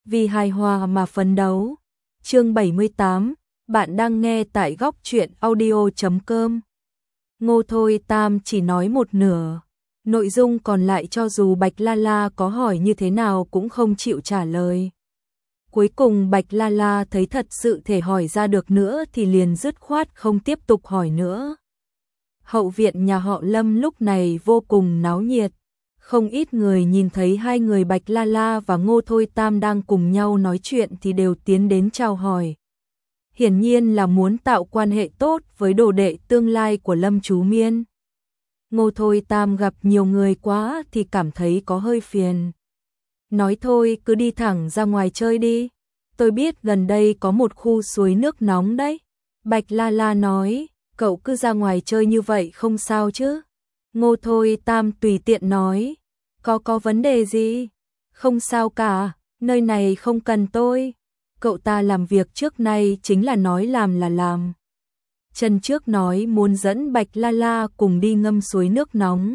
vì hài hòa mà phấn đấu. Chương 78, bạn đang nghe tại góc truyện audio.com. Ngô Thôi Tam chỉ nói một nửa, nội dung còn lại cho dù Bạch La La có hỏi như thế nào cũng không chịu trả lời. Cuối cùng Bạch La La thấy thật sự thể hỏi ra được nữa thì liền dứt khoát không tiếp tục hỏi nữa. Hậu viện nhà họ Lâm lúc này vô cùng náo nhiệt. Không ít người nhìn thấy hai người Bạch La La và Ngô Thôi Tam đang cùng nhau nói chuyện thì đều tiến đến chào hỏi. Hiển nhiên là muốn tạo quan hệ tốt với đồ đệ tương lai của Lâm Chú Miên. Ngô Thôi Tam gặp nhiều người quá thì cảm thấy có hơi phiền. Nói thôi cứ đi thẳng ra ngoài chơi đi. Tôi biết gần đây có một khu suối nước nóng đấy. Bạch La La nói, cậu cứ ra ngoài chơi như vậy không sao chứ. Ngô Thôi Tam tùy tiện nói, có vấn đề gì? Không sao cả, nơi này không cần tôi. Cậu ta làm việc trước nay chính là nói làm là làm. Chân trước nói muốn dẫn Bạch La La cùng đi ngâm suối nước nóng.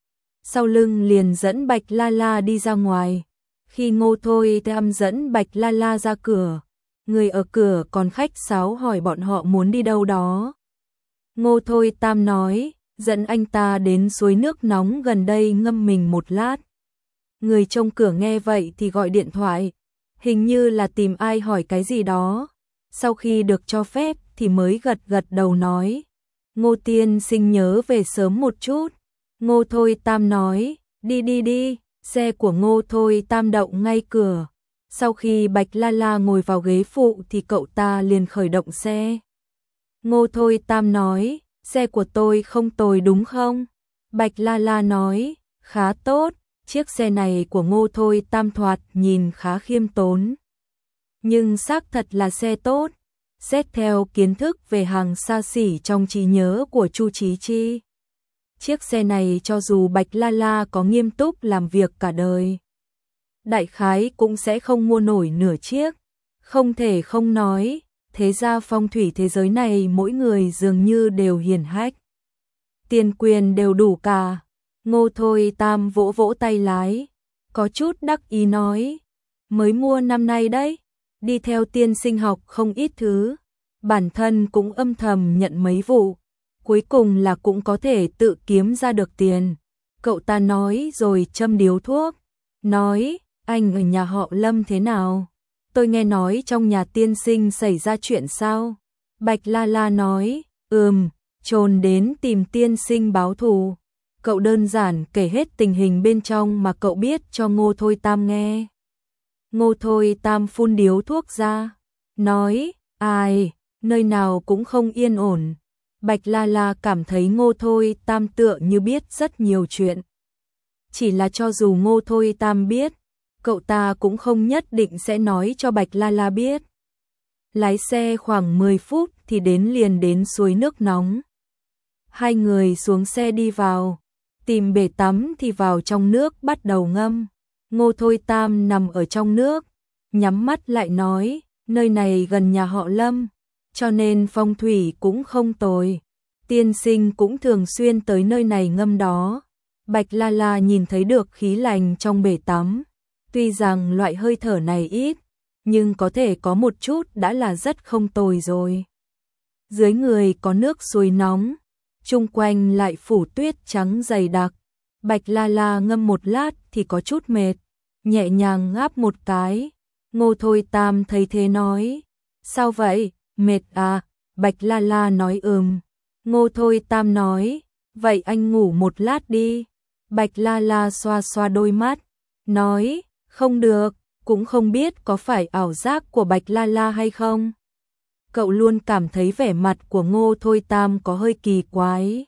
Sau lưng liền dẫn Bạch La La đi ra ngoài. Khi Ngô Thôi Tam dẫn Bạch La La ra cửa, người ở cửa còn khách sáo hỏi bọn họ muốn đi đâu đó. Ngô Thôi Tam nói, dẫn anh ta đến suối nước nóng gần đây ngâm mình một lát. Người trông cửa nghe vậy thì gọi điện thoại, hình như là tìm ai hỏi cái gì đó. Sau khi được cho phép thì mới gật gật đầu nói, Ngô tiên sinh nhớ về sớm một chút. Ngô Thôi Tam nói, đi. Xe của Ngô Thôi Tam đậu ngay cửa. Sau khi Bạch La La ngồi vào ghế phụ thì cậu ta liền khởi động xe. Ngô Thôi Tam nói, xe của tôi không tồi đúng không? Bạch La La nói, khá tốt. Chiếc xe này của Ngô Thôi Tam thoạt nhìn khá khiêm tốn. Nhưng xác thật là xe tốt. Xét theo kiến thức về hàng xa xỉ trong trí nhớ của Chu Chí Chi. Chiếc xe này cho dù Bạch La La có nghiêm túc làm việc cả đời, đại khái cũng sẽ không mua nổi nửa chiếc. Không thể không nói, thế ra phong thủy thế giới này mỗi người dường như đều hiển hách. Tiền quyền đều đủ cả. Ngô Thôi Tam vỗ vỗ tay lái, có chút đắc ý nói, mới mua năm nay đấy, đi theo tiên sinh học không ít thứ, bản thân cũng âm thầm nhận mấy vụ, cuối cùng là cũng có thể tự kiếm ra được tiền. Cậu ta nói rồi châm điếu thuốc, nói, anh ở nhà họ Lâm thế nào? Tôi nghe nói trong nhà tiên sinh xảy ra chuyện sao? Bạch La La nói, trồn đến tìm tiên sinh báo thù. Cậu đơn giản kể hết tình hình bên trong mà cậu biết cho Ngô Thôi Tam nghe. Ngô Thôi Tam phun điếu thuốc ra, nói, ai, nơi nào cũng không yên ổn. Bạch La La cảm thấy Ngô Thôi Tam tựa như biết rất nhiều chuyện. Chỉ là cho dù Ngô Thôi Tam biết, cậu ta cũng không nhất định sẽ nói cho Bạch La La biết. Lái xe khoảng 10 phút thì liền đến suối nước nóng. Hai người xuống xe đi vào, tìm bể tắm thì vào trong nước bắt đầu ngâm. Ngô Thôi Tam nằm ở trong nước, nhắm mắt lại nói, nơi này gần nhà họ Lâm, cho nên phong thủy cũng không tồi. Tiên sinh cũng thường xuyên tới nơi này ngâm đó. Bạch La La nhìn thấy được khí lành trong bể tắm. Tuy rằng loại hơi thở này ít, nhưng có thể có một chút đã là rất không tồi rồi. Dưới người có nước suối nóng, chung quanh lại phủ tuyết trắng dày đặc. Bạch La La ngâm một lát thì có chút mệt, nhẹ nhàng ngáp một cái. Ngô Thôi Tam thấy thế nói, sao vậy, mệt à? Bạch La La nói Ngô Thôi Tam nói, vậy anh ngủ một lát đi. Bạch La La xoa xoa đôi mắt, nói, không được, cũng không biết có phải ảo giác của Bạch La La hay không. Cậu luôn cảm thấy vẻ mặt của Ngô Thôi Tam có hơi kỳ quái.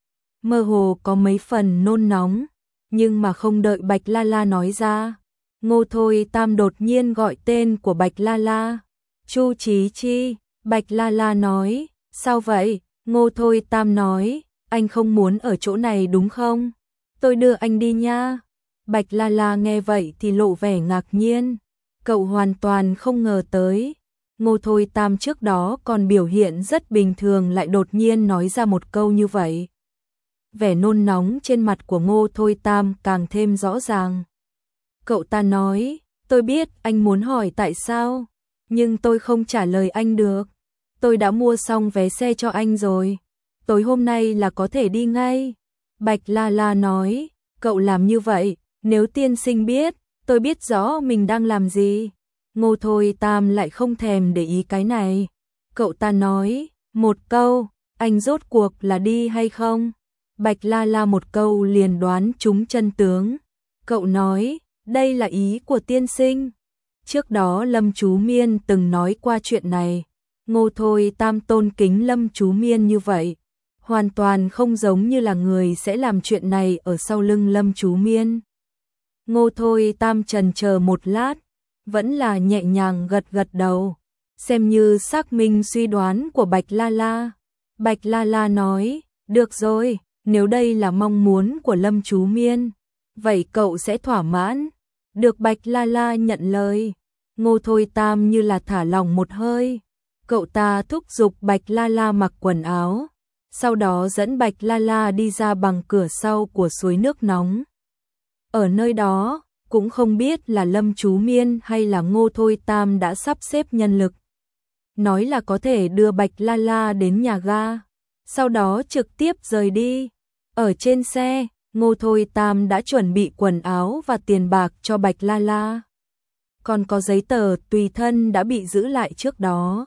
Mơ hồ có mấy phần nôn nóng, nhưng mà không đợi Bạch La La nói ra. Ngô Thôi Tam đột nhiên gọi tên của Bạch La La. Chu Chí Chi. Bạch La La nói, sao vậy? Ngô Thôi Tam nói, anh không muốn ở chỗ này đúng không? Tôi đưa anh đi nha. Bạch La La nghe vậy thì lộ vẻ ngạc nhiên. Cậu hoàn toàn không ngờ tới. Ngô Thôi Tam trước đó còn biểu hiện rất bình thường lại đột nhiên nói ra một câu như vậy. Vẻ nôn nóng trên mặt của Ngô Thôi Tam càng thêm rõ ràng. Cậu ta nói, Tôi biết anh muốn hỏi tại sao, nhưng tôi không trả lời anh được. Tôi đã mua xong vé xe cho anh rồi. Tối hôm nay là có thể đi ngay. Bạch La La nói, cậu làm như vậy, nếu tiên sinh biết, tôi biết rõ mình đang làm gì. Ngô Thôi Tam lại không thèm để ý cái này. Cậu ta nói, một câu, anh rốt cuộc là đi hay không? Bạch La La một câu liền đoán trúng chân tướng. Cậu nói, đây là ý của tiên sinh. Trước đó Lâm Chú Miên từng nói qua chuyện này. Ngô Thôi Tam tôn kính Lâm Chú Miên như vậy, hoàn toàn không giống như là người sẽ làm chuyện này ở sau lưng Lâm Chú Miên. Ngô Thôi Tam chần chờ một lát, vẫn là nhẹ nhàng gật gật đầu, xem như xác minh suy đoán của Bạch La La. Bạch La La nói, được rồi, nếu đây là mong muốn của Lâm Chú Miên, vậy cậu sẽ thỏa mãn. Được, Bạch La La nhận lời. Ngô Thôi Tam như là thả lỏng một hơi. Cậu ta thúc giục Bạch La La mặc quần áo, sau đó dẫn Bạch La La đi ra bằng cửa sau của suối nước nóng. Ở nơi đó, cũng không biết là Lâm Chú Miên hay là Ngô Thôi Tam đã sắp xếp nhân lực. Nói là có thể đưa Bạch La La đến nhà ga, sau đó trực tiếp rời đi. Ở trên xe, Ngô Thôi Tam đã chuẩn bị quần áo và tiền bạc cho Bạch La La. Còn có giấy tờ tùy thân đã bị giữ lại trước đó.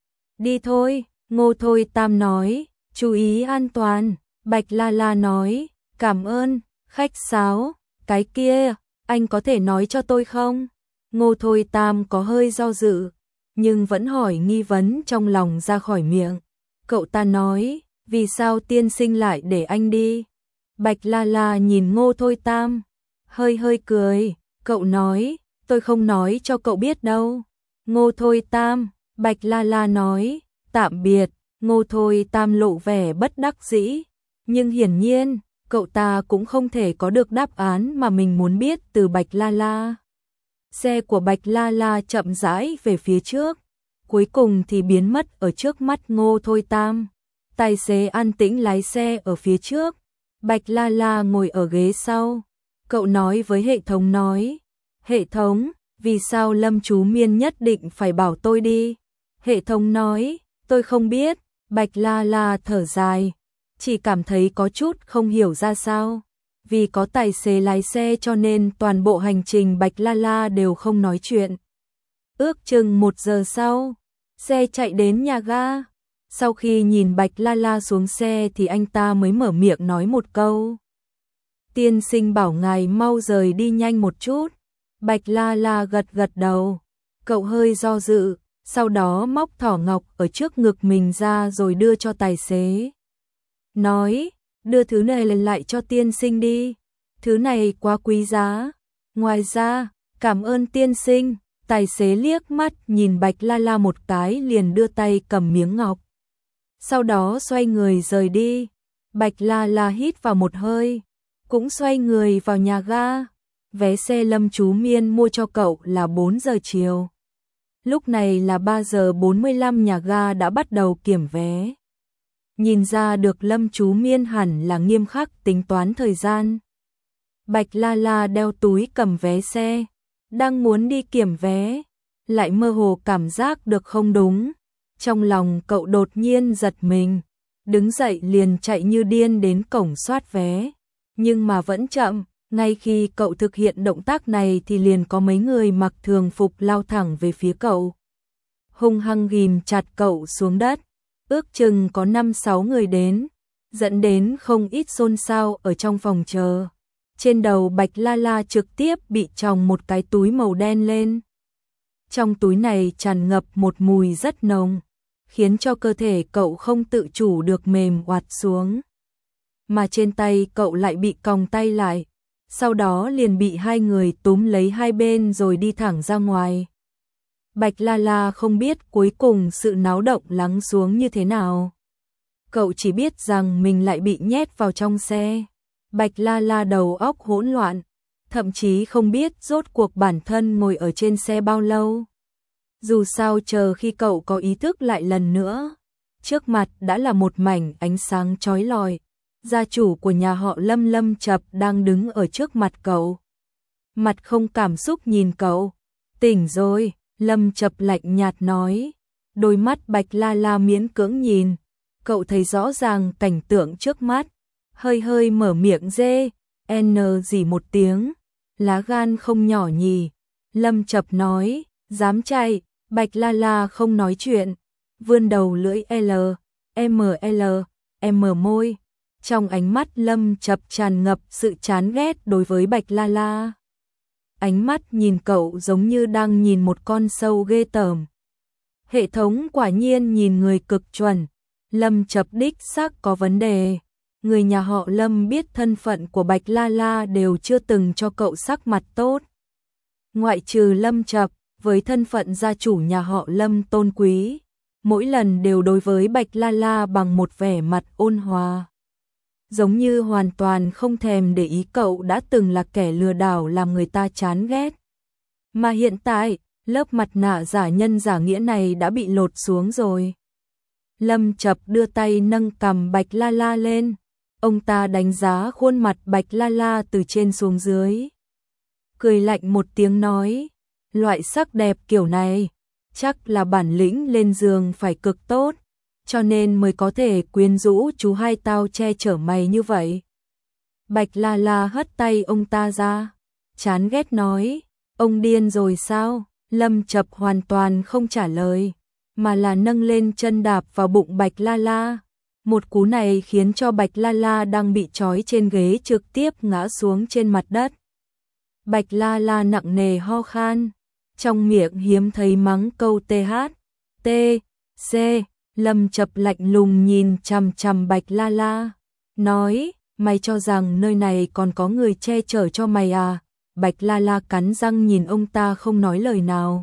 Đi thôi, Ngô Thôi Tam nói, chú ý an toàn. Bạch La La nói, cảm ơn, khách sáo. Cái kia, anh có thể nói cho tôi không? Ngô Thôi Tam có hơi do dự, nhưng vẫn hỏi nghi vấn trong lòng ra khỏi miệng. Cậu ta nói, vì sao tiên sinh lại để anh đi? Bạch La La nhìn Ngô Thôi Tam, hơi cười. Cậu nói, tôi không nói cho cậu biết đâu. Ngô Thôi Tam, Bạch La La nói, tạm biệt. Ngô Thôi Tam lộ vẻ bất đắc dĩ, nhưng hiển nhiên, cậu ta cũng không thể có được đáp án mà mình muốn biết từ Bạch La La. Xe của Bạch La La chậm rãi về phía trước, cuối cùng thì biến mất ở trước mắt Ngô Thôi Tam. Tài xế an tĩnh lái xe ở phía trước, Bạch La La ngồi ở ghế sau. Cậu nói với hệ thống nói, hệ thống, vì sao Lâm Chú Miên nhất định phải bảo tôi đi? Hệ thống nói, tôi không biết. Bạch La La thở dài, chỉ cảm thấy có chút không hiểu ra sao. Vì có tài xế lái xe cho nên toàn bộ hành trình Bạch La La đều không nói chuyện. Ước chừng 1 giờ sau, xe chạy đến nhà ga. Sau khi nhìn Bạch La La xuống xe thì anh ta mới mở miệng nói một câu. Tiên sinh bảo ngài mau rời đi nhanh một chút. Bạch La La gật gật đầu. Cậu hơi do dự, sau đó móc thỏ ngọc ở trước ngực mình ra rồi đưa cho tài xế. Nói, đưa thứ này lên lại cho tiên sinh đi. Thứ này quá quý giá. Ngoài ra, cảm ơn tiên sinh. Tài xế liếc mắt nhìn Bạch La La một cái liền đưa tay cầm miếng ngọc. Sau đó xoay người rời đi. Bạch La La hít vào một hơi, cũng xoay người vào nhà ga. Vé xe Lâm Chú Miên mua cho cậu là 4 giờ chiều. Lúc này là 3 giờ 45, nhà ga đã bắt đầu kiểm vé. Nhìn ra được Lâm Chú Miên hẳn là nghiêm khắc tính toán thời gian. Bạch La La đeo túi cầm vé xe, đang muốn đi kiểm vé, lại mơ hồ cảm giác được không đúng. Trong lòng cậu đột nhiên giật mình, đứng dậy liền chạy như điên đến cổng soát vé. Nhưng mà vẫn chậm, ngay khi cậu thực hiện động tác này thì liền có mấy người mặc thường phục lao thẳng về phía cậu. Hung hăng ghim chặt cậu xuống đất, ước chừng có 5-6 người đến, dẫn đến không ít xôn xao ở trong phòng chờ. Trên đầu Bạch La La trực tiếp bị chồng một cái túi màu đen lên. Trong túi này tràn ngập một mùi rất nồng, khiến cho cơ thể cậu không tự chủ được mềm oặt xuống. Mà trên tay cậu lại bị còng tay lại, sau đó liền bị 2 người túm lấy hai bên rồi đi thẳng ra ngoài. Bạch La La không biết cuối cùng sự náo động lắng xuống như thế nào. Cậu chỉ biết rằng mình lại bị nhét vào trong xe. Bạch La La đầu óc hỗn loạn, thậm chí không biết rốt cuộc bản thân ngồi ở trên xe bao lâu. Dù sao chờ khi cậu có ý thức lại lần nữa, trước mặt đã là một mảnh ánh sáng chói lọi. Gia chủ của nhà họ Lâm Lâm Chập đang đứng ở trước mặt cậu. Mặt không cảm xúc nhìn cậu, Tỉnh rồi, Lâm Chập lạnh nhạt nói. Đôi mắt Bạch La La miễn cưỡng nhìn, cậu thấy rõ ràng cảnh tượng trước mắt, hơi hơi mở miệng dê, gì một tiếng, lá gan không nhỏ nhì. Lâm Chập nói, dám chạy. Bạch La La không nói chuyện, vươn đầu lưỡi môi. Trong ánh mắt Lâm Chập tràn ngập sự chán ghét đối với Bạch La La. Ánh mắt nhìn cậu giống như đang nhìn một con sâu ghê tởm. Hệ thống quả nhiên nhìn người cực chuẩn, Lâm Chập đích xác có vấn đề. Người nhà họ Lâm biết thân phận của Bạch La La đều chưa từng cho cậu sắc mặt tốt. Ngoại trừ Lâm Chập, với thân phận gia chủ nhà họ Lâm tôn quý, mỗi lần đều đối với Bạch La La bằng một vẻ mặt ôn hòa. Giống như hoàn toàn không thèm để ý cậu đã từng là kẻ lừa đảo làm người ta chán ghét. Mà hiện tại, lớp mặt nạ giả nhân giả nghĩa này đã bị lột xuống rồi. Lâm Chập đưa tay nâng cằm Bạch La La lên. Ông ta đánh giá khuôn mặt Bạch La La từ trên xuống dưới. Cười lạnh một tiếng nói, loại sắc đẹp kiểu này, chắc là bản lĩnh lên giường phải cực tốt, cho nên mới có thể quyến rũ chú hai tao che chở mày như vậy. Bạch La La hất tay ông ta ra, chán ghét nói, ông điên rồi sao? Lâm Chập hoàn toàn không trả lời, mà là nâng lên chân đạp vào bụng Bạch La La. Một cú này khiến cho Bạch La La đang bị trói trên ghế trực tiếp ngã xuống trên mặt đất. Bạch La La nặng nề ho khan, trong miệng hiếm thấy mắng câu THC. Lâm Chập lạnh lùng nhìn chằm chằm Bạch La La, nói, mày cho rằng nơi này còn có người che chở cho mày à? Bạch La La cắn răng nhìn ông ta không nói lời nào.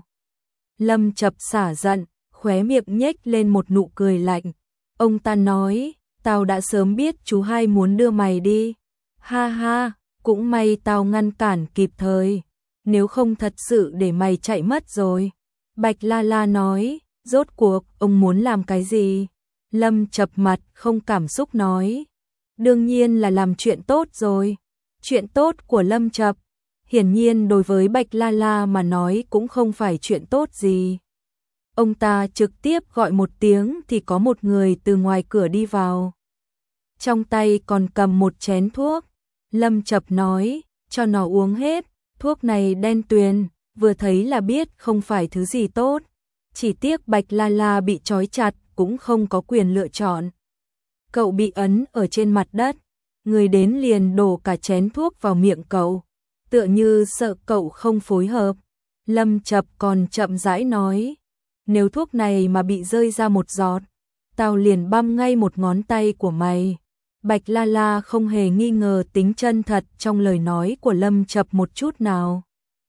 Lâm Chập xả giận, khóe miệng nhếch lên một nụ cười lạnh. Ông ta nói, tao đã sớm biết chú hai muốn đưa mày đi. Ha ha, cũng may tao ngăn cản kịp thời, nếu không thật sự để mày chạy mất rồi. Bạch La La nói, rốt cuộc ông muốn làm cái gì? Lâm Chập mặt không cảm xúc nói, đương nhiên là làm chuyện tốt rồi. Chuyện tốt của Lâm Chập, hiển nhiên đối với Bạch La La mà nói cũng không phải chuyện tốt gì. Ông ta trực tiếp gọi một tiếng thì có một người từ ngoài cửa đi vào. Trong tay còn cầm một chén thuốc. Lâm Chập nói, cho nó uống hết, thuốc này đen tuyền, vừa thấy là biết không phải thứ gì tốt. Chỉ tiếc Bạch La La bị trói chặt cũng không có quyền lựa chọn. Cậu bị ấn ở trên mặt đất, người đến liền đổ cả chén thuốc vào miệng cậu, tựa như sợ cậu không phối hợp. Lâm Chập còn chậm rãi nói, nếu thuốc này mà bị rơi ra một giọt, tao liền băm ngay một ngón tay của mày. Bạch La La không hề nghi ngờ tính chân thật trong lời nói của Lâm Chập một chút nào.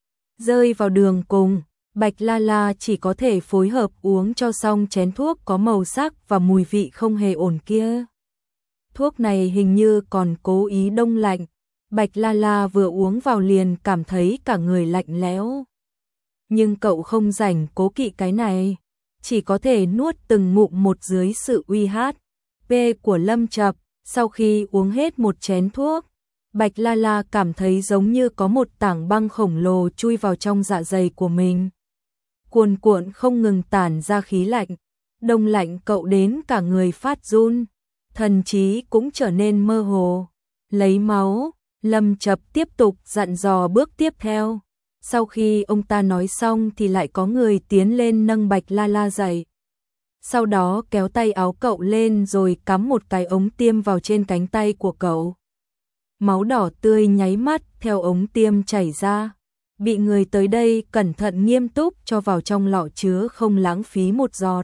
Rơi vào đường cùng, Bạch La La chỉ có thể phối hợp uống cho xong chén thuốc có màu sắc và mùi vị không hề ổn kia. Thuốc này hình như còn cố ý đông lạnh. Bạch La La vừa uống vào liền cảm thấy cả người lạnh lẽo. Nhưng cậu không rảnh cố kỵ cái này, chỉ có thể nuốt từng ngụm một dưới sự uy hát của Lâm Chập. Sau khi uống hết một chén thuốc, Bạch La La cảm thấy giống như có một tảng băng khổng lồ chui vào trong dạ dày của mình. Cuồn cuộn không ngừng tản ra khí lạnh, đông lạnh cậu đến cả người phát run, thần trí cũng trở nên mơ hồ. Lấy máu, Lâm Chập tiếp tục dặn dò bước tiếp theo. Sau khi ông ta nói xong thì lại có người tiến lên nâng Bạch La La dậy. Sau đó kéo tay áo cậu lên rồi cắm một cái ống tiêm vào trên cánh tay của cậu. Máu đỏ tươi nháy mắt theo ống tiêm chảy ra. Bị người tới đây cẩn thận nghiêm túc cho vào trong lọ chứa không lãng phí một giọt.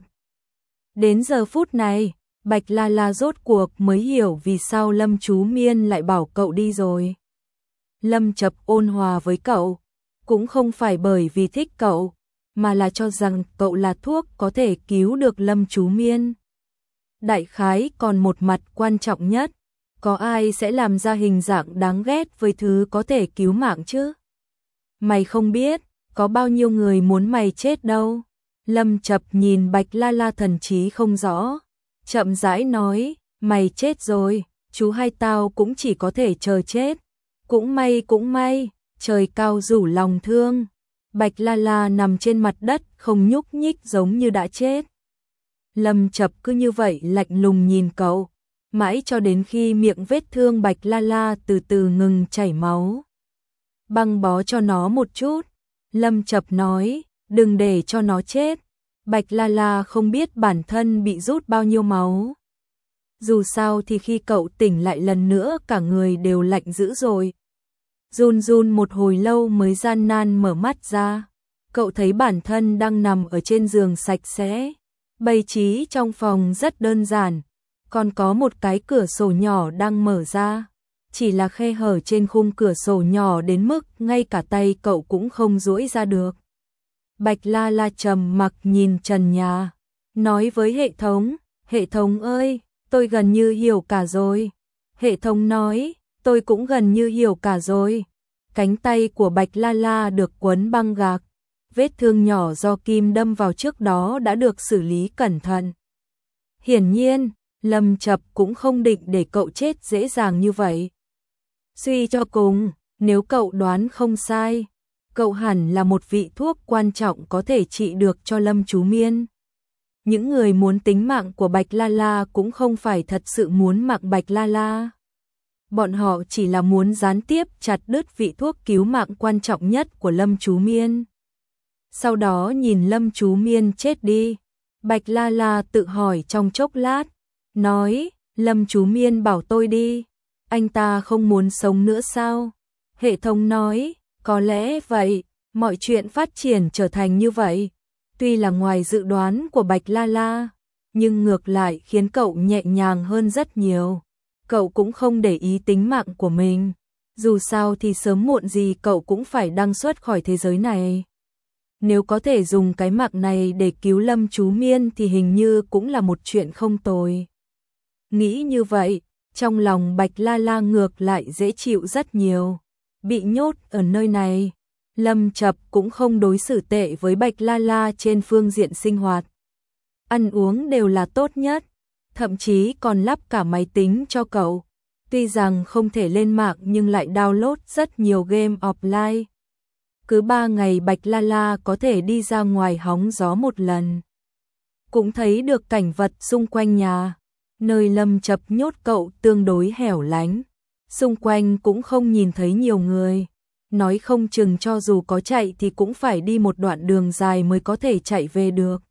Đến giờ phút này, Bạch La La rốt cuộc mới hiểu vì sao Lâm Chú Miên lại bảo cậu đi rồi. Lâm Chập ôn hòa với cậu, cũng không phải bởi vì thích cậu, mà là cho rằng cậu là thuốc có thể cứu được Lâm Chú Miên. Đại khái còn một mặt quan trọng nhất, có ai sẽ làm ra hình dạng đáng ghét với thứ có thể cứu mạng chứ? Mày không biết, có bao nhiêu người muốn mày chết đâu. Lâm Chập nhìn Bạch La La thần trí không rõ, chậm rãi nói, mày chết rồi, chú hai tao cũng chỉ có thể chờ chết. Cũng may, trời cao rủ lòng thương. Bạch La La nằm trên mặt đất không nhúc nhích giống như đã chết. Lâm Chập cứ như vậy lạnh lùng nhìn cậu, mãi cho đến khi miệng vết thương Bạch La La từ từ ngừng chảy máu. Băng bó cho nó một chút, Lâm Chập nói, đừng để cho nó chết. Bạch La La không biết bản thân bị rút bao nhiêu máu. Dù sao thì khi cậu tỉnh lại lần nữa cả người đều lạnh dữ rồi. Run run một hồi lâu mới gian nan mở mắt ra. Cậu thấy bản thân đang nằm ở trên giường sạch sẽ. Bày trí trong phòng rất đơn giản. Còn có một cái cửa sổ nhỏ đang mở ra. Chỉ là khe hở trên khung cửa sổ nhỏ đến mức ngay cả tay cậu cũng không duỗi ra được. Bạch La La trầm mặc nhìn trần nhà. Nói với hệ thống ơi, tôi gần như hiểu cả rồi. Hệ thống nói, tôi cũng gần như hiểu cả rồi. Cánh tay của Bạch La La được quấn băng gạc. Vết thương nhỏ do kim đâm vào trước đó đã được xử lý cẩn thận. Hiển nhiên, Lâm Chập cũng không định để cậu chết dễ dàng như vậy. Suy cho cùng, nếu cậu đoán không sai, cậu hẳn là một vị thuốc quan trọng có thể trị được cho Lâm Chú Miên. Những người muốn tính mạng của Bạch La La cũng không phải thật sự muốn mạng Bạch La La. Bọn họ chỉ là muốn gián tiếp chặt đứt vị thuốc cứu mạng quan trọng nhất của Lâm Chú Miên. Sau đó nhìn Lâm Chú Miên chết đi, Bạch La La tự hỏi trong chốc lát, nói, Lâm Chú Miên bảo tôi đi, anh ta không muốn sống nữa sao? Hệ thống nói, có lẽ vậy, mọi chuyện phát triển trở thành như vậy. Tuy là ngoài dự đoán của Bạch La La, nhưng ngược lại khiến cậu nhẹ nhàng hơn rất nhiều. Cậu cũng không để ý tính mạng của mình. Dù sao thì sớm muộn gì cậu cũng phải đăng xuất khỏi thế giới này. Nếu có thể dùng cái mạng này để cứu Lâm Chú Miên thì hình như cũng là một chuyện không tồi. Nghĩ như vậy, trong lòng Bạch La La ngược lại dễ chịu rất nhiều. Bị nhốt ở nơi này, Lâm Chập cũng không đối xử tệ với Bạch La La trên phương diện sinh hoạt. Ăn uống đều là tốt nhất, thậm chí còn lắp cả máy tính cho cậu. Tuy rằng không thể lên mạng nhưng lại download rất nhiều game offline. Cứ 3 ngày Bạch La La có thể đi ra ngoài hóng gió một lần. Cũng thấy được cảnh vật xung quanh nhà. Nơi Lâm Chập nhốt cậu tương đối hẻo lánh. Xung quanh cũng không nhìn thấy nhiều người. Nói không chừng cho dù có chạy thì cũng phải đi một đoạn đường dài mới có thể chạy về được.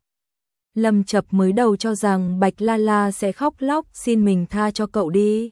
Lâm Chập mới đầu cho rằng Bạch La La sẽ khóc lóc xin mình tha cho cậu đi.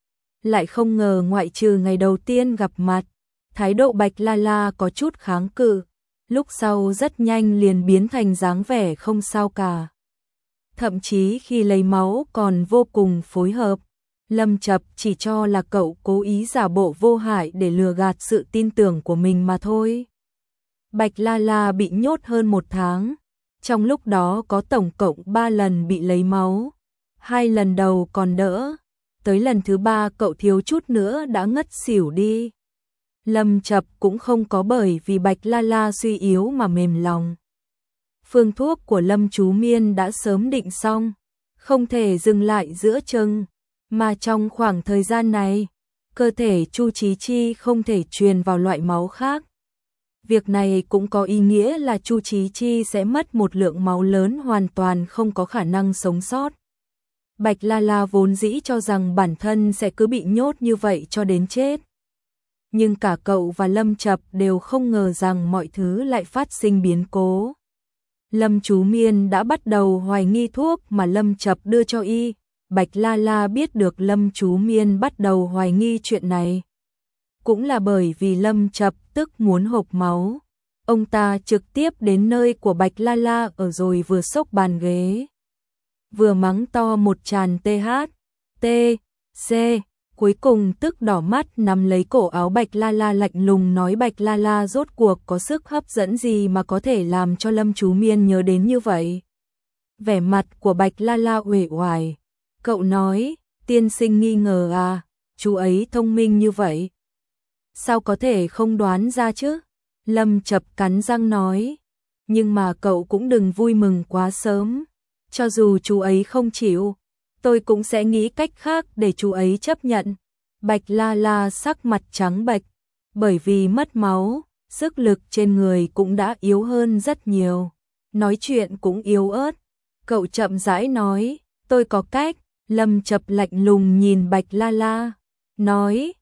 Lại không ngờ ngoại trừ ngày đầu tiên gặp mặt, thái độ Bạch La La có chút kháng cự, lúc sau rất nhanh liền biến thành dáng vẻ không sao cả. Thậm chí khi lấy máu còn vô cùng phối hợp. Lâm Chập chỉ cho là cậu cố ý giả bộ vô hại để lừa gạt sự tin tưởng của mình mà thôi. Bạch La La bị nhốt hơn 1 tháng. Trong lúc đó có tổng cộng 3 lần bị lấy máu. 2 lần đầu còn đỡ. Tới lần thứ 3 cậu thiếu chút nữa đã ngất xỉu đi. Lâm Chập cũng không có bởi vì Bạch La La suy yếu mà mềm lòng. Phương thuốc của Lâm Chú Miên đã sớm định xong, không thể dừng lại giữa chừng, mà trong khoảng thời gian này, cơ thể Chu Chí Chi không thể truyền vào loại máu khác. Việc này cũng có ý nghĩa là Chu Chí Chi sẽ mất một lượng máu lớn hoàn toàn không có khả năng sống sót. Bạch La La vốn dĩ cho rằng bản thân sẽ cứ bị nhốt như vậy cho đến chết. Nhưng cả cậu và Lâm Chập đều không ngờ rằng mọi thứ lại phát sinh biến cố. Lâm Chú Miên đã bắt đầu hoài nghi thuốc mà Lâm Chập đưa cho y. Bạch La La biết được Lâm Chú Miên bắt đầu hoài nghi chuyện này. Cũng là bởi vì Lâm Chập tức muốn hộc máu. Ông ta trực tiếp đến nơi của Bạch La La ở rồi vừa xốc bàn ghế. Vừa mắng to một tràng THT, cuối cùng tức đỏ mắt nắm lấy cổ áo Bạch La La lạnh lùng nói Bạch La La rốt cuộc có sức hấp dẫn gì mà có thể làm cho Lâm Chú Miên nhớ đến như vậy. Vẻ mặt của Bạch La La uể oải. Cậu nói, tiên sinh nghi ngờ à, chú ấy thông minh như vậy. Sao có thể không đoán ra chứ? Lâm Chập cắn răng nói. Nhưng mà cậu cũng đừng vui mừng quá sớm. Cho dù chú ấy không chịu, tôi cũng sẽ nghĩ cách khác để chú ấy chấp nhận. Bạch La La sắc mặt trắng bệch, bởi vì mất máu, sức lực trên người cũng đã yếu hơn rất nhiều, nói chuyện cũng yếu ớt. Cậu chậm rãi nói, tôi có cách. Lâm Chập lạnh lùng nhìn Bạch La La, nói,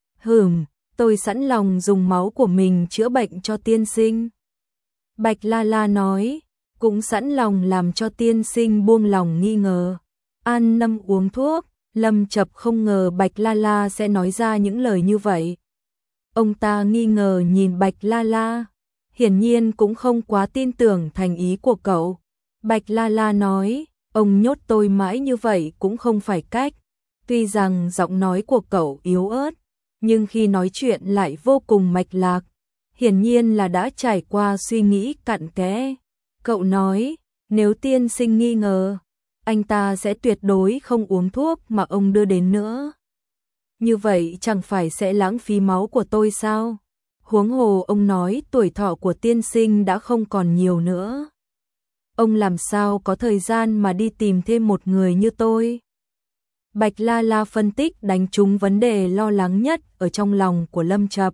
tôi sẵn lòng dùng máu của mình chữa bệnh cho tiên sinh. Bạch La La nói, cũng sẵn lòng làm cho tiên sinh buông lòng nghi ngờ. An tâm uống thuốc. Lâm Chập không ngờ Bạch La La sẽ nói ra những lời như vậy. Ông ta nghi ngờ nhìn Bạch La La, hiển nhiên cũng không quá tin tưởng thành ý của cậu. Bạch La La nói, ông nhốt tôi mãi như vậy cũng không phải cách. Tuy rằng giọng nói của cậu yếu ớt, nhưng khi nói chuyện lại vô cùng mạch lạc, hiển nhiên là đã trải qua suy nghĩ cặn kẽ. Cậu nói, nếu tiên sinh nghi ngờ, anh ta sẽ tuyệt đối không uống thuốc mà ông đưa đến nữa. Như vậy chẳng phải sẽ lãng phí máu của tôi sao? Huống hồ ông nói tuổi thọ của tiên sinh đã không còn nhiều nữa. Ông làm sao có thời gian mà đi tìm thêm một người như tôi? Bạch La La phân tích đánh trúng vấn đề lo lắng nhất ở trong lòng của Lâm Chập.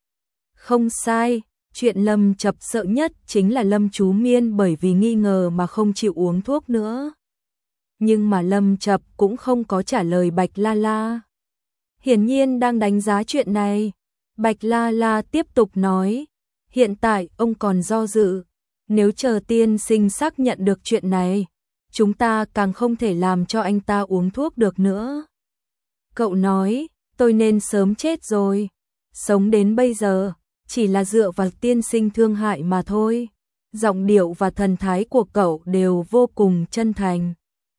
Không sai, chuyện Lâm Chập sợ nhất chính là Lâm Chú Miên bởi vì nghi ngờ mà không chịu uống thuốc nữa. Nhưng mà Lâm Chập cũng không có trả lời Bạch La La. Hiển nhiên đang đánh giá chuyện này. Bạch La La tiếp tục nói, hiện tại ông còn do dự. Nếu chờ tiên sinh xác nhận được chuyện này, chúng ta càng không thể làm cho anh ta uống thuốc được nữa. Cậu nói, tôi nên sớm chết rồi. Sống đến bây giờ, chỉ là dựa vào tiên sinh thương hại mà thôi. Giọng điệu và thần thái của cậu đều vô cùng chân thành.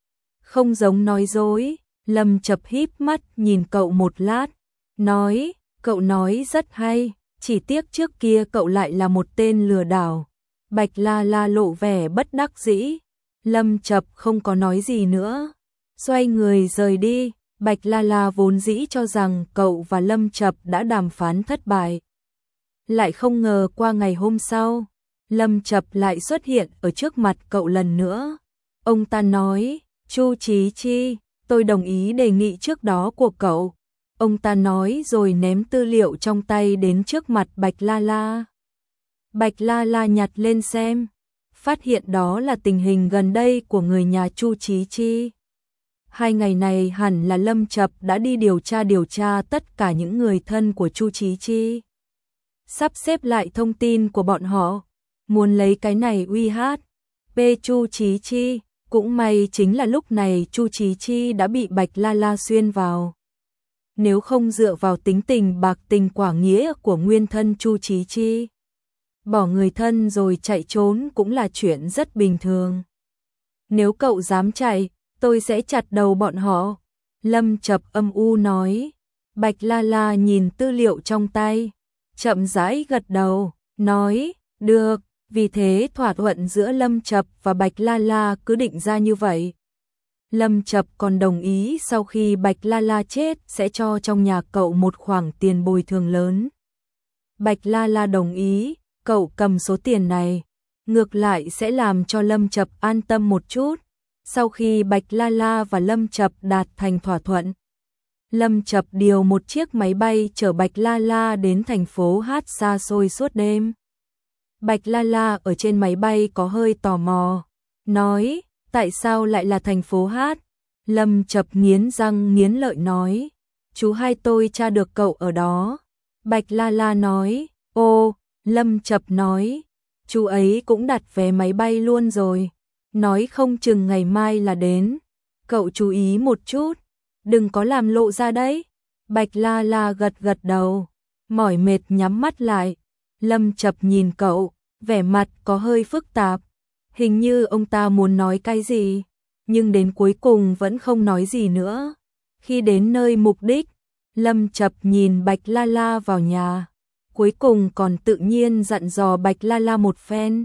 Không giống nói dối. Lâm Chập híp mắt nhìn cậu một lát, nói, cậu nói rất hay, chỉ tiếc trước kia cậu lại là một tên lừa đảo. Bạch La La lộ vẻ bất đắc dĩ. Lâm Chập không có nói gì nữa, xoay người rời đi. Bạch La La vốn dĩ cho rằng cậu và Lâm Chập đã đàm phán thất bại. Lại không ngờ qua ngày hôm sau, Lâm Chập lại xuất hiện ở trước mặt cậu lần nữa. Ông ta nói, Chu Chí Chi, tôi đồng ý đề nghị trước đó của cậu. Ông ta nói rồi ném tư liệu trong tay đến trước mặt Bạch La La. Bạch La La nhặt lên xem, phát hiện đó là tình hình gần đây của người nhà Chu Chí Chi. 2 ngày này hẳn là Lâm Chập đã đi điều tra tất cả những người thân của Chu Chí Chi. Sắp xếp lại thông tin của bọn họ, muốn lấy cái này uy hát. Chu Chí Chi, cũng may chính là lúc này Chu Chí Chi đã bị Bạch La La xuyên vào. Nếu không dựa vào tính tình bạc tình quả nghĩa của nguyên thân Chu Chí Chi, bỏ người thân rồi chạy trốn cũng là chuyện rất bình thường. Nếu cậu dám chạy, tôi sẽ chặt đầu bọn họ. Lâm Chập âm u nói. Bạch La La nhìn tư liệu trong tay, chậm rãi gật đầu, nói, được. Vì thế thỏa thuận giữa Lâm Chập và Bạch La La cứ định ra như vậy. Lâm Chập còn đồng ý sau khi Bạch La La chết sẽ cho trong nhà cậu một khoản tiền bồi thường lớn. Bạch La La đồng ý, cậu cầm số tiền này, ngược lại sẽ làm cho Lâm Chập an tâm một chút. Sau khi Bạch La La và Lâm Chập đạt thành thỏa thuận, Lâm Chập điều một chiếc máy bay chở Bạch La La đến thành phố Hát xa xôi suốt đêm. Bạch La La ở trên máy bay có hơi tò mò, nói, tại sao lại là thành phố Hát? Lâm Chập nghiến răng nghiến lợi nói, chú hai tôi tra được cậu ở đó. Bạch La La nói, ô, Lâm Chập nói, chú ấy cũng đặt vé máy bay luôn rồi, nói không chừng ngày mai là đến. Cậu chú ý một chút, đừng có làm lộ ra đấy. Bạch La La gật gật đầu, mỏi mệt nhắm mắt lại. Lâm Chập nhìn cậu, vẻ mặt có hơi phức tạp. Hình như ông ta muốn nói cái gì, nhưng đến cuối cùng vẫn không nói gì nữa. Khi đến nơi mục đích, Lâm Chập nhìn Bạch La La vào nhà, cuối cùng còn tự nhiên dặn dò Bạch La La một phen.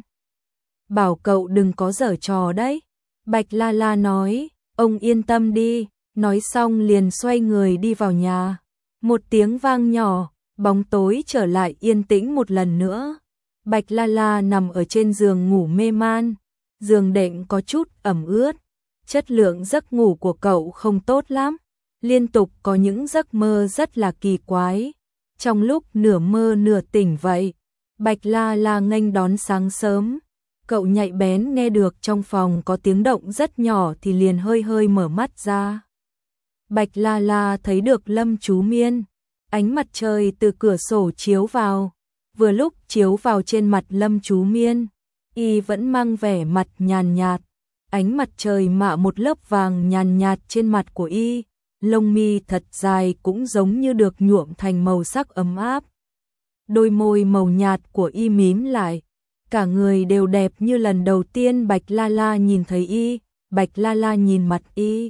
Bảo cậu đừng có giở trò đấy. Bạch La La nói, ông yên tâm đi, nói xong liền xoay người đi vào nhà. Một tiếng vang nhỏ, bóng tối trở lại yên tĩnh một lần nữa. Bạch La La nằm ở trên giường ngủ mê man, giường đệm có chút ẩm ướt. Chất lượng giấc ngủ của cậu không tốt lắm, liên tục có những giấc mơ rất là kỳ quái. Trong lúc nửa mơ nửa tỉnh vậy, Bạch La La nghênh đón sáng sớm. Cậu nhạy bén nghe được trong phòng có tiếng động rất nhỏ thì liền hơi hơi mở mắt ra. Bạch La La thấy được Lâm Chú Miên. Ánh mặt trời từ cửa sổ chiếu vào. Vừa lúc chiếu vào trên mặt Lâm Chú Miên. Y vẫn mang vẻ mặt nhàn nhạt. Ánh mặt trời mạ một lớp vàng nhàn nhạt trên mặt của Y. Lông mi thật dài cũng giống như được nhuộm thành màu sắc ấm áp. Đôi môi màu nhạt của Y mím lại. Cả người đều đẹp như lần đầu tiên Bạch La La nhìn thấy Y. Bạch La La nhìn mặt Y.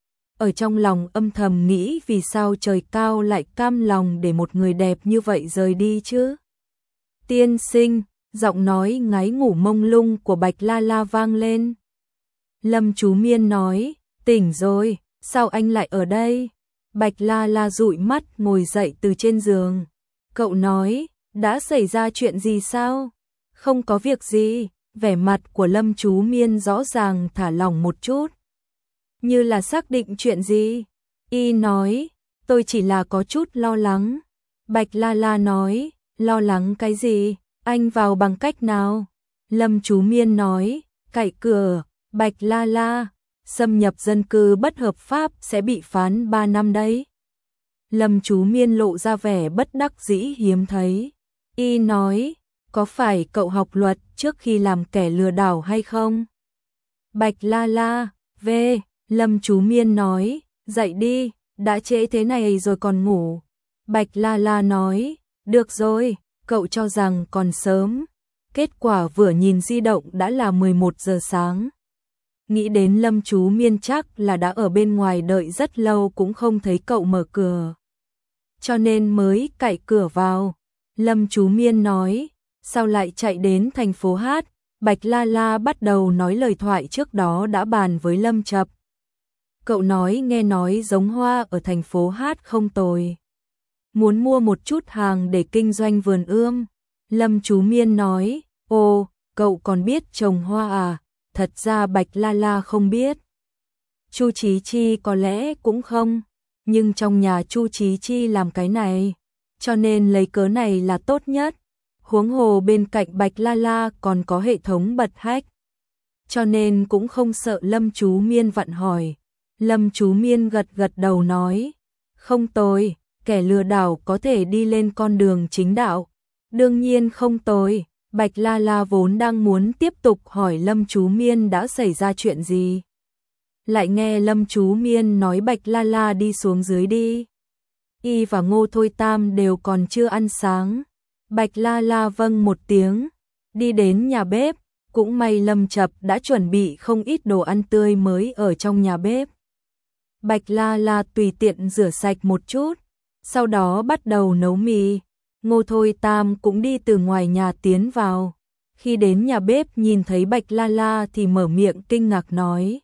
Ở trong lòng âm thầm nghĩ vì sao trời cao lại cam lòng để một người đẹp như vậy rời đi chứ. Tiên sinh, giọng nói ngáy ngủ mông lung của Bạch La La vang lên. Lâm Chú Miên nói, tỉnh rồi, sao anh lại ở đây? Bạch La La dụi mắt ngồi dậy từ trên giường. Cậu nói, đã xảy ra chuyện gì sao? Không có việc gì, vẻ mặt của Lâm Chú Miên rõ ràng thả lỏng một chút. Như là xác định chuyện gì? Y nói, tôi chỉ là có chút lo lắng. Bạch La La nói, lo lắng cái gì? Anh vào bằng cách nào? Lâm Chú Miên nói, cậy cửa. Bạch La La, xâm nhập dân cư bất hợp pháp sẽ bị phán 3 năm đấy. Lâm Chú Miên lộ ra vẻ bất đắc dĩ hiếm thấy. Y nói, có phải cậu học luật trước khi làm kẻ lừa đảo hay không? Bạch La La, về. Lâm Chú Miên nói, dậy đi, đã trễ thế này rồi còn ngủ. Bạch La La nói, được rồi, cậu cho rằng còn sớm. Kết quả vừa nhìn di động đã là 11 giờ sáng. Nghĩ đến Lâm Chú Miên chắc là đã ở bên ngoài đợi rất lâu cũng không thấy cậu mở cửa. Cho nên mới cậy cửa vào. Lâm Chú Miên nói, sao lại chạy đến thành phố Hát? Bạch La La bắt đầu nói lời thoại trước đó đã bàn với Lâm Chập. Cậu nói nghe nói giống hoa ở thành phố Hát không tồi. Muốn mua một chút hàng để kinh doanh vườn ươm. Lâm Chú Miên nói, ồ, cậu còn biết trồng hoa à? Thật ra Bạch La La không biết. Chu Chí Chi có lẽ cũng không, nhưng trong nhà Chu Chí Chi làm cái này, cho nên lấy cớ này là tốt nhất. Huống hồ bên cạnh Bạch La La còn có hệ thống bật hack, cho nên cũng không sợ Lâm Chú Miên vặn hỏi. Lâm Chú Miên gật gật đầu nói, không tồi, kẻ lừa đảo có thể đi lên con đường chính đạo. Đương nhiên không tồi. Bạch La La vốn đang muốn tiếp tục hỏi Lâm Chú Miên đã xảy ra chuyện gì. Lại nghe Lâm Chú Miên nói Bạch La La đi xuống dưới đi. Y và Ngô Thôi Tam đều còn chưa ăn sáng. Bạch La La vâng một tiếng, đi đến nhà bếp. Cũng may Lâm Chập đã chuẩn bị không ít đồ ăn tươi mới ở trong nhà bếp. Bạch La La tùy tiện rửa sạch một chút, sau đó bắt đầu nấu mì. Ngô Thôi Tam cũng đi từ ngoài nhà tiến vào. Khi đến nhà bếp nhìn thấy Bạch La La thì mở miệng kinh ngạc nói,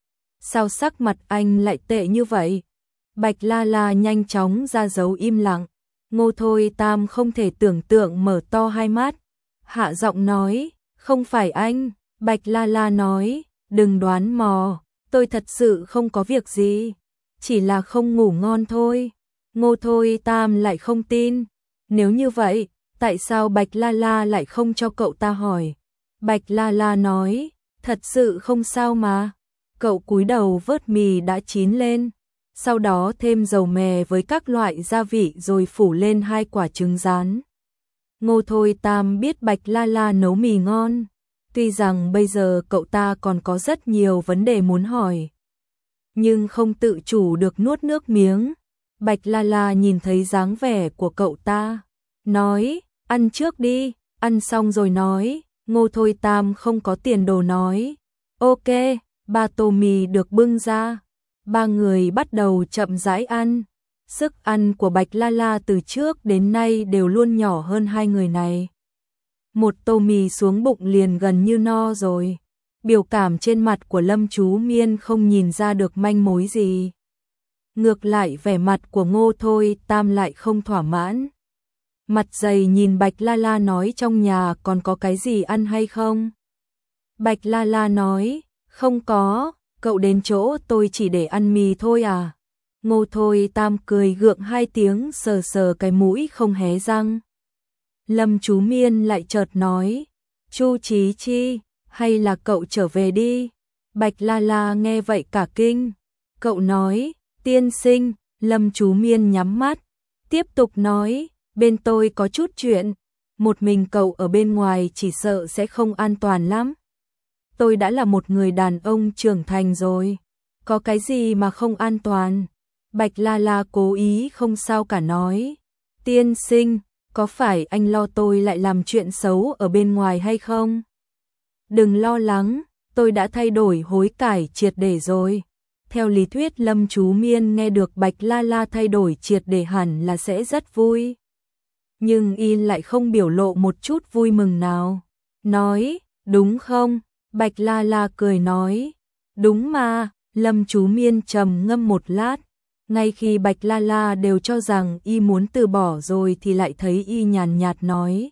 sao sắc mặt anh lại tệ như vậy? Bạch La La nhanh chóng ra dấu im lặng. Ngô Thôi Tam không thể tưởng tượng mở to hai mắt, hạ giọng nói, không phải anh. Bạch La La nói, đừng đoán mò, tôi thật sự không có việc gì, chỉ là không ngủ ngon thôi. Ngô Thôi Tam lại không tin. Nếu như vậy, tại sao Bạch La La lại không cho cậu ta hỏi? Bạch La La nói, thật sự không sao mà. Cậu cúi đầu vớt mì đã chín lên, sau đó thêm dầu mè với các loại gia vị rồi phủ lên 2 quả trứng rán. Ngô Thôi Tam biết Bạch La La nấu mì ngon, tuy rằng bây giờ cậu ta còn có rất nhiều vấn đề muốn hỏi, nhưng không tự chủ được nuốt nước miếng. Bạch La La nhìn thấy dáng vẻ của cậu ta, nói, ăn trước đi, ăn xong rồi nói. Ngô Thôi Tam không có tiền đồ nói, ok. 3 tô mì được bưng ra, 3 người bắt đầu chậm rãi ăn. Sức ăn của Bạch La La từ trước đến nay đều luôn nhỏ hơn 2 người này. 1 tô mì xuống bụng liền gần như no rồi. Biểu cảm trên mặt của Lâm Chú Miên không nhìn ra được manh mối gì. Ngược lại vẻ mặt của Ngô Thôi Tam lại không thỏa mãn. Mặt dày nhìn Bạch La La nói trong nhà còn có cái gì ăn hay không? Bạch La La nói, không có, cậu đến chỗ tôi chỉ để ăn mì thôi à? Ngô Thôi Tam cười gượng 2 tiếng sờ sờ cái mũi không hé răng. Lâm Chú Miên lại chợt nói, Chu Chí Chi, hay là cậu trở về đi. Bạch La La nghe vậy cả kinh. Cậu nói, tiên sinh. Lâm Chú Miên nhắm mắt, tiếp tục nói, bên tôi có chút chuyện, một mình cậu ở bên ngoài chỉ sợ sẽ không an toàn lắm. Tôi đã là một người đàn ông trưởng thành rồi, có cái gì mà không an toàn. Bạch La La cố ý không sao cả nói, tiên sinh, có phải anh lo tôi lại làm chuyện xấu ở bên ngoài hay không? Đừng lo lắng, tôi đã thay đổi hối cải triệt để rồi. Theo lý thuyết Lâm Chú Miên nghe được Bạch La La thay đổi triệt để hẳn là sẽ rất vui. Nhưng y lại không biểu lộ một chút vui mừng nào. Nói, đúng không? Bạch La La cười nói, đúng mà. Lâm Chú Miên trầm ngâm một lát. Ngay khi Bạch La La đều cho rằng y muốn từ bỏ rồi thì lại thấy y nhàn nhạt nói,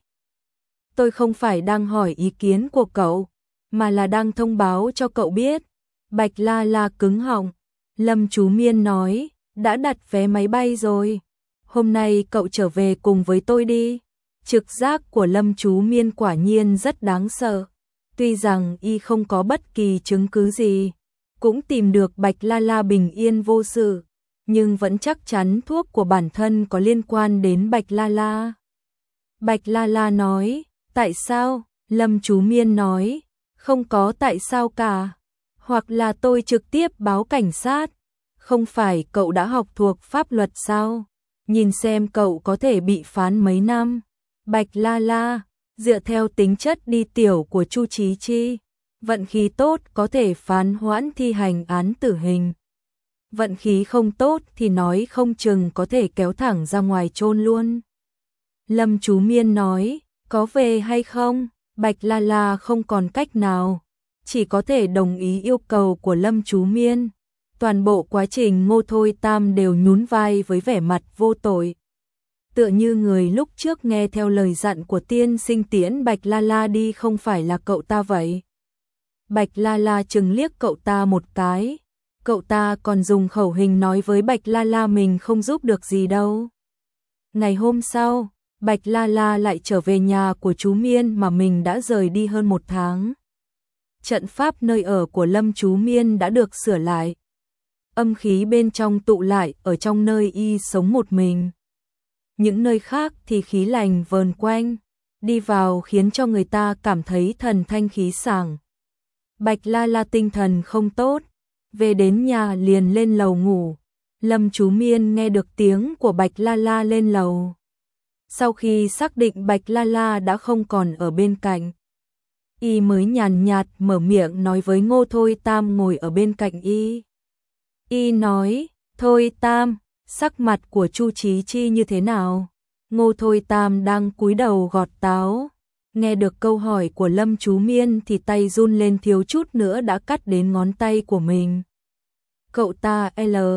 tôi không phải đang hỏi ý kiến của cậu, mà là đang thông báo cho cậu biết. Bạch La La cứng họng. Lâm Chú Miên nói, đã đặt vé máy bay rồi. Hôm nay cậu trở về cùng với tôi đi. Trực giác của Lâm Chú Miên quả nhiên rất đáng sợ. Tuy rằng y không có bất kỳ chứng cứ gì, cũng tìm được Bạch La La bình yên vô sự, nhưng vẫn chắc chắn thuốc của bản thân có liên quan đến Bạch La La. Bạch La La nói, tại sao? Lâm Chú Miên nói, không có tại sao cả. Hoặc là tôi trực tiếp báo cảnh sát. Không phải cậu đã học thuộc pháp luật sao? Nhìn xem cậu có thể bị phán mấy năm. Bạch La La, dựa theo tính chất đi tiểu của Chu Chí Chi, vận khí tốt có thể phán hoãn thi hành án tử hình. Vận khí không tốt thì nói không chừng có thể kéo thẳng ra ngoài chôn luôn. Lâm Chú Miên nói, có về hay không? Bạch La La không còn cách nào, chỉ có thể đồng ý yêu cầu của Lâm Chú Miên. Toàn bộ quá trình Ngô Thôi Tam đều nhún vai với vẻ mặt vô tội. Tựa như người lúc trước nghe theo lời dặn của tiên sinh tiễn Bạch La La đi không phải là cậu ta vậy. Bạch La La chừng liếc cậu ta một cái. Cậu ta còn dùng khẩu hình nói với Bạch La La mình không giúp được gì đâu. Ngày hôm sau, Bạch La La lại trở về nhà của chú Miên mà mình đã rời đi hơn 1 tháng. Trận pháp nơi ở của Lâm Chú Miên đã được sửa lại. Âm khí bên trong tụ lại ở trong nơi y sống một mình. Những nơi khác thì khí lành vờn quanh, đi vào khiến cho người ta cảm thấy thần thanh khí sảng. Bạch La La tinh thần không tốt, về đến nhà liền lên lầu ngủ. Lâm Chú Miên nghe được tiếng của Bạch La La lên lầu. Sau khi xác định Bạch La La đã không còn ở bên cạnh, y mới nhàn nhạt mở miệng nói với Ngô Thôi Tam ngồi ở bên cạnh y. Y nói, Thôi Tam, sắc mặt của Chu Chí Chi như thế nào? Ngô Thôi Tam đang cúi đầu gọt táo. Nghe được câu hỏi của Lâm Chú Miên thì tay run lên thiếu chút nữa đã cắt đến ngón tay của mình. Cậu ta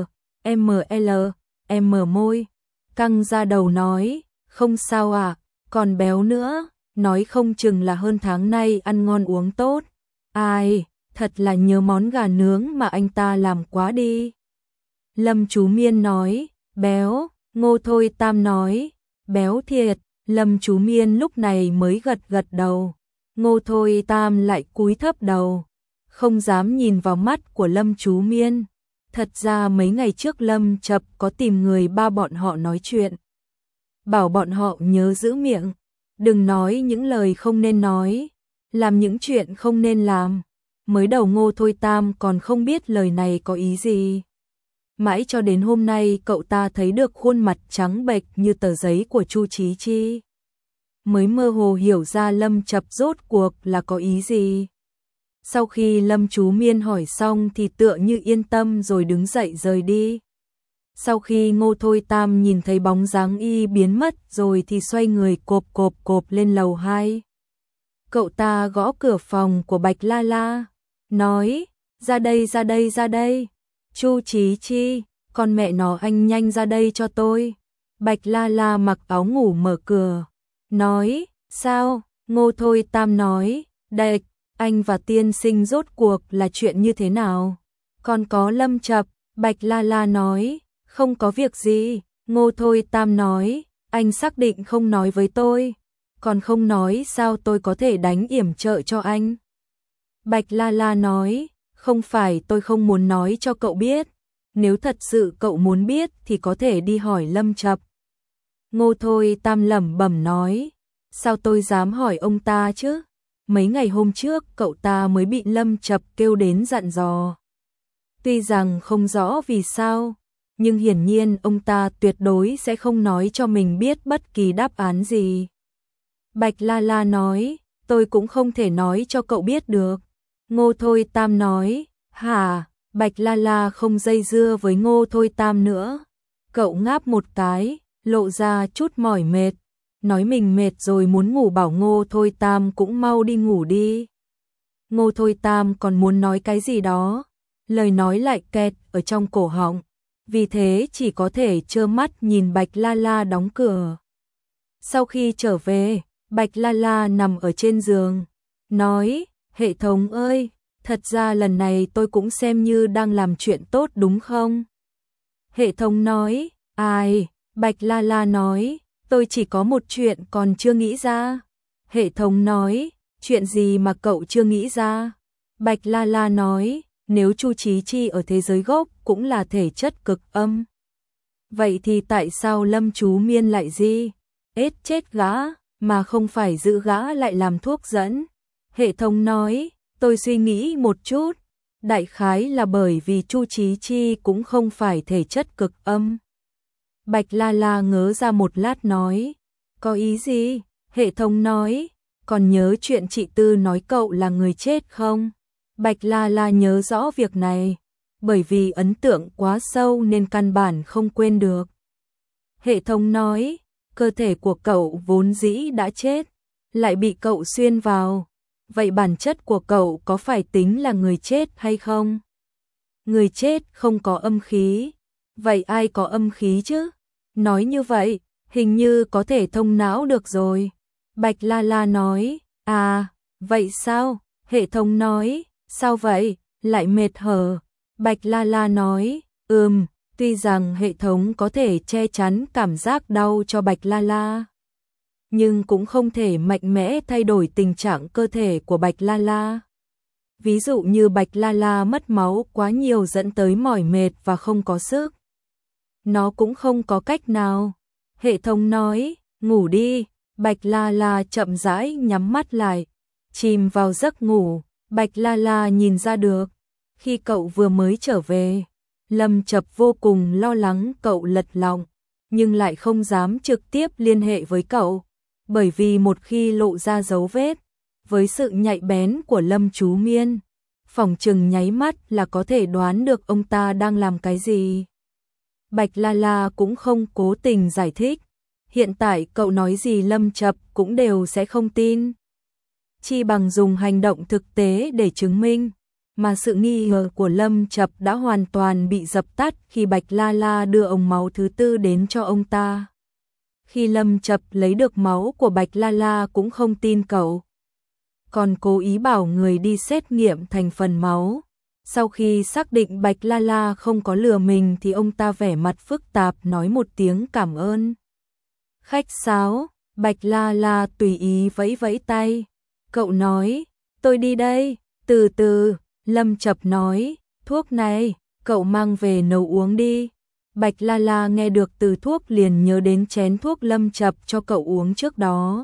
M môi, căng ra đầu nói, không sao à, còn béo nữa, nói không chừng là hơn tháng nay ăn ngon uống tốt. Ai, thật là nhớ món gà nướng mà anh ta làm quá đi. Lâm Chú Miên nói, béo. Ngô Thôi Tam nói, béo thiệt. Lâm Chú Miên lúc này mới gật gật đầu. Ngô Thôi Tam lại cúi thấp đầu, không dám nhìn vào mắt của Lâm Chú Miên. Thật ra mấy ngày trước Lâm Chập có tìm người ba bọn họ nói chuyện, bảo bọn họ nhớ giữ miệng, đừng nói những lời không nên nói, làm những chuyện không nên làm. Mới đầu Ngô Thôi Tam còn không biết lời này có ý gì. Mãi cho đến hôm nay cậu ta thấy được khuôn mặt trắng bệch như tờ giấy của Chu Chí Chi, mới mơ hồ hiểu ra Lâm Chập rốt cuộc là có ý gì. Sau khi Lâm Chú Miên hỏi xong thì tựa như yên tâm rồi đứng dậy rời đi. Sau khi Ngô Thôi Tam nhìn thấy bóng dáng y biến mất rồi thì xoay người cộp lên lầu 2. Cậu ta gõ cửa phòng của Bạch La La, nói, ra đây. Chu Chí Chi, con mẹ nó anh nhanh ra đây cho tôi. Bạch La La mặc áo ngủ mở cửa, nói, sao? Ngô Thôi Tam nói, Đệch, anh và tiên sinh rốt cuộc là chuyện như thế nào? Còn có Lâm Chập. Bạch La La nói, không có việc gì. Ngô Thôi Tam nói, anh xác định không nói với tôi. còn không nói sao tôi có thể đánh yểm trợ cho anh. Bạch La La nói, không phải tôi không muốn nói cho cậu biết, nếu thật sự cậu muốn biết thì có thể đi hỏi Lâm Chập. Ngô Thôi Tam lẩm bẩm nói, sao tôi dám hỏi ông ta chứ? Mấy ngày hôm trước cậu ta mới bị Lâm Chập kêu đến dặn dò. Tuy rằng không rõ vì sao, nhưng hiển nhiên ông ta tuyệt đối sẽ không nói cho mình biết bất kỳ đáp án gì. Bạch La La nói, tôi cũng không thể nói cho cậu biết được. Ngô Thôi Tam nói, hả? Bạch La La không dây dưa với Ngô Thôi Tam nữa. Cậu ngáp một cái, lộ ra chút mỏi mệt, nói mình mệt rồi muốn ngủ, bảo Ngô Thôi Tam cũng mau đi ngủ đi. Ngô Thôi Tam còn muốn nói cái gì đó, lời nói lại kẹt ở trong cổ họng, vì thế chỉ có thể trơ mắt nhìn Bạch La La đóng cửa. Sau khi trở về, Bạch La La nằm ở trên giường, nói, hệ thống ơi, thật ra lần này tôi cũng xem như đang làm chuyện tốt đúng không? Hệ thống nói, ai? Bạch La La nói, tôi chỉ có một chuyện còn chưa nghĩ ra. Hệ thống nói, chuyện gì mà cậu chưa nghĩ ra? Bạch La La nói, nếu Chu Chí Chi ở thế giới gốc cũng là thể chất cực âm, vậy thì tại sao Lâm Chú Miên lại chết gã, mà không phải giữ gã lại làm thuốc dẫn? Hệ thống nói, tôi suy nghĩ một chút, đại khái là bởi vì Chu Chí Chi cũng không phải thể chất cực âm. Bạch La La ngớ ra một lát nói, có ý gì? Hệ thống nói, còn nhớ chuyện chị Tư nói cậu là người chết không? Bạch La La nhớ rõ việc này, bởi vì ấn tượng quá sâu nên căn bản không quên được. Hệ thống nói, cơ thể của cậu vốn dĩ đã chết, lại bị cậu xuyên vào, vậy bản chất của cậu có phải tính là người chết hay không? Người chết không có âm khí, vậy ai có âm khí chứ? Nói như vậy, hình như có thể thông não được rồi. Bạch La La nói, à, vậy sao? Hệ thống nói, sao vậy? Lại mệt hở? Bạch La La nói, tuy rằng hệ thống có thể che chắn cảm giác đau cho Bạch La La, nhưng cũng không thể mạnh mẽ thay đổi tình trạng cơ thể của Bạch La La. Ví dụ như Bạch La La mất máu quá nhiều dẫn tới mỏi mệt và không có sức. Nó cũng không có cách nào. Hệ thống nói, ngủ đi. Bạch La La chậm rãi nhắm mắt lại, chìm vào giấc ngủ. Bạch La La nhìn ra được, khi cậu vừa mới trở về, Lâm Chập vô cùng lo lắng cậu lật lọng, nhưng lại không dám trực tiếp liên hệ với cậu, bởi vì một khi lộ ra dấu vết, với sự nhạy bén của Lâm Chú Miên, phỏng chừng nháy mắt là có thể đoán được ông ta đang làm cái gì. Bạch La La cũng không cố tình giải thích, hiện tại cậu nói gì Lâm Chập cũng đều sẽ không tin. Chi bằng dùng hành động thực tế để chứng minh, mà sự nghi ngờ của Lâm Chập đã hoàn toàn bị dập tắt khi Bạch La La đưa ống máu thứ tư đến cho ông ta. Khi Lâm Chập lấy được máu của Bạch La La cũng không tin cậu, còn cố ý bảo người đi xét nghiệm thành phần máu. Sau khi xác định Bạch La La không có lừa mình thì ông ta vẻ mặt phức tạp nói một tiếng cảm ơn. Khách sáo, Bạch La La tùy ý vẫy vẫy tay. Cậu nói, tôi đi đây, từ từ. Lâm Chập nói, thuốc này, cậu mang về nấu uống đi. Bạch La La nghe được từ thuốc liền nhớ đến chén thuốc Lâm Chập cho cậu uống trước đó.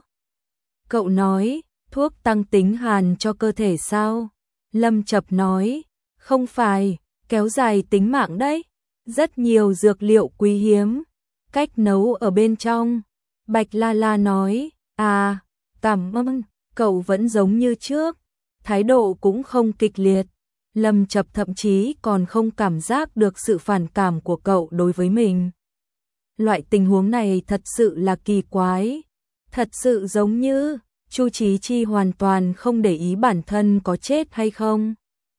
Cậu nói, thuốc tăng tính hàn cho cơ thể sao? Lâm Chập nói, không phải, kéo dài tính mạng đấy. Rất nhiều dược liệu quý hiếm, cách nấu ở bên trong. Bạch La La nói, à, cảm ơn, cậu vẫn giống như trước, thái độ cũng không kịch liệt. Lâm Chập thậm chí còn không cảm giác được sự phản cảm của cậu đối với mình. Loại tình huống này thật sự là kỳ quái, thật sự giống như Chu Chí Chi hoàn toàn không để ý bản thân có chết hay không.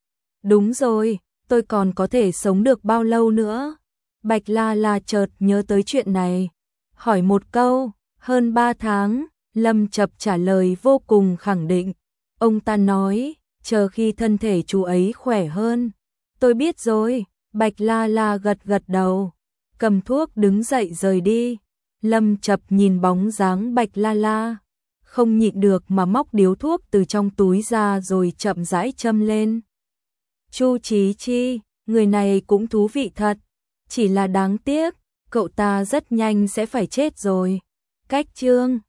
Đúng rồi, tôi còn có thể sống được bao lâu nữa? Bạch La La chợt nhớ tới chuyện này, hỏi một câu, hơn 3 tháng. Lâm Chập trả lời vô cùng khẳng định. Ông ta nói, chờ khi thân thể chú ấy khỏe hơn. Tôi biết rồi. Bạch La La gật gật đầu, cầm thuốc đứng dậy rời đi. Lâm Chập nhìn bóng dáng Bạch La La, không nhịn được mà móc điếu thuốc từ trong túi ra rồi chậm rãi châm lên. Chu Chí Chi, người này cũng thú vị thật, chỉ là đáng tiếc, cậu ta rất nhanh sẽ phải chết rồi. Cách chương